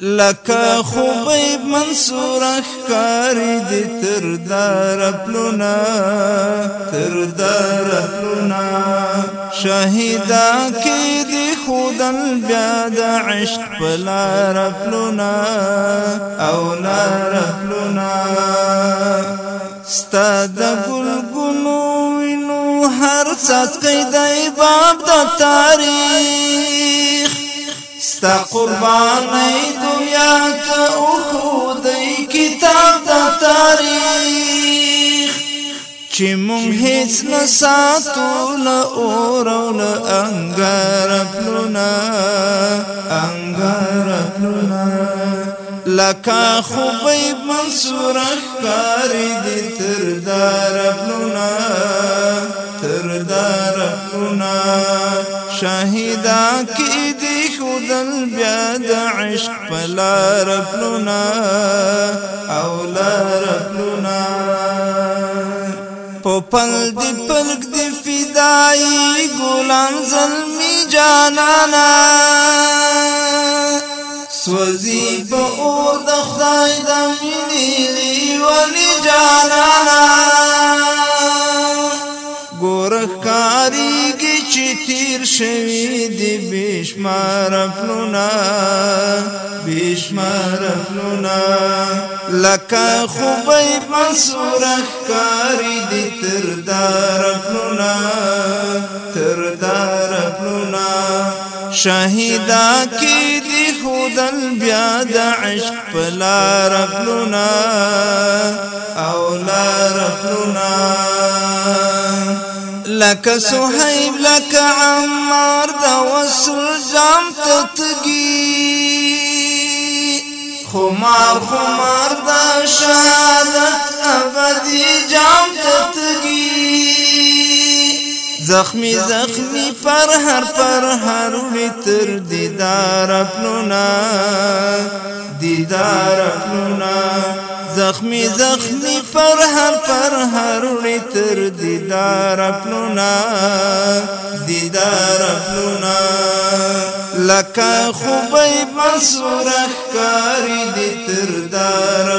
لکه خوبیب منصور اخکاری دی تر دار پلونا شهیدا کی دی خودل بیا د عشق پلار پلونا او لار پلونا ستا د گلگونو وینو هر څاڅکی دی باب د تاریخ ستا قربانی دنیا تا اخودی کتاب دا تاریخ چی مونگ هیچ نساتو لأورو لأنگار پلونا لکا خوبیب منصور اخکاری دی تردار پلونا شاہدہ کی دی خودل بیاد عشق پلار پلونا او لار پلونا پو پل دی پلک دی فدائی گولان ظلمی جانانا سوزی پا اور دخدای دمینی لیوانی جانانا گورخ کاریگی چی تیر شوی دی بیشمار پلونا لکا خوبیب منصور اخکاری دی تردار پلونا شاہدہ کی دی خودل بیاد عشق پلار پلونا او لار پلونا لکا صحیب لکا عمار دا وصل جام تتگی خمار دا شهادت ابدی جام تتگی زخمی پر هر ویتر دیدار پلونا زخمی پر هر ویتر دیدار پلونا لکا خوبیب منصور اخکاری دی تردار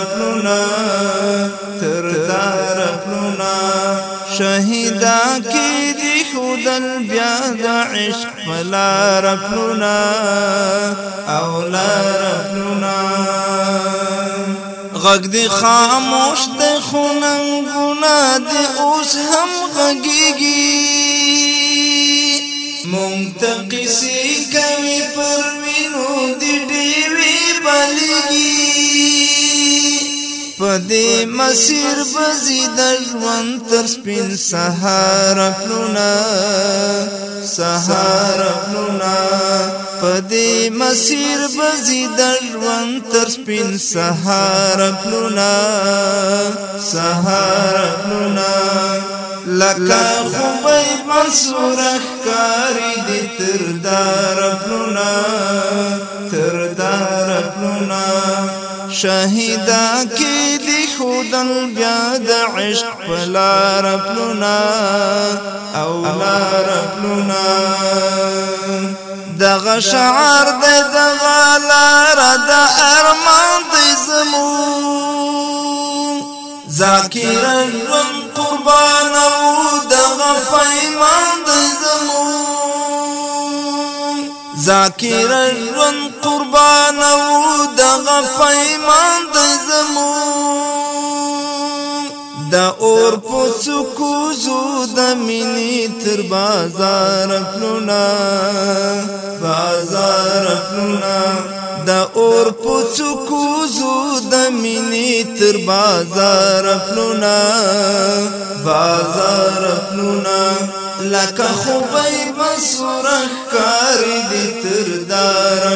پلونا شهیدا کی دی خودل بیاد عشق پلار پلونا او لار پلونا غږ دی خاموش دی خوننګونه دی اوس هم غږیږي مونږ ته قصې کوي پر وینو دی ډیوې بلیږي په دې مسیر بزي د ژوند تر سپین سهار پلونا په دې مسیر بزي د ژوند تر سپین سهار پلونا لکا خوبیب منصور اخکاری دی تردار پلونا شاہدہ کی دی خودل بیاد عشق پلار پلونا او لار پلونا دغه شعر دی دغه لار د ارمان دی زمون ذاکر ژوند قربان او دغه پیمان دی زمون ذاکر ژوند قربان او دغه پیمان دی زمون دا اور پڅکو زو د مینې تر بازار پلونا دا اور پڅکو زو د مینې تر بازار پلونا لکه خوبیب منصور اخکاری دی تردار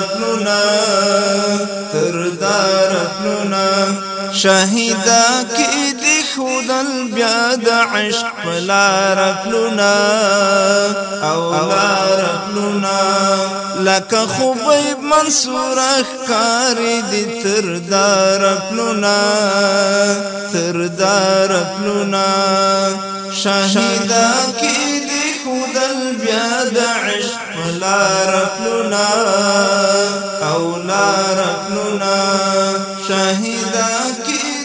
پلونا شاہدہ کی دی خودل بیاد عشق پلار پلونا او لار پلونا لکه خوبیب منصور اخکاری دی تردار پلونا شاہدہ کی دی خودل بیاد عشق لارکلونا او لارکلونا شاهدا کی